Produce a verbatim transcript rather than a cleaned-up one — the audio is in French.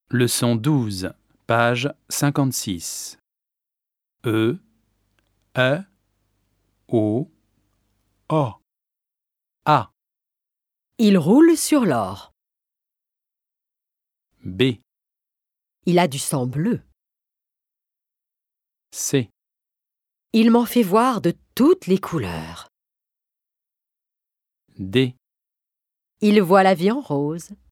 Leçon douze, page cinquante-six. E, E, O, O. A. Il roule sur l'or. B. Il a du sang bleu. C. Il m'en fait voir de toutes les couleurs. D. Il voit la vie en rose.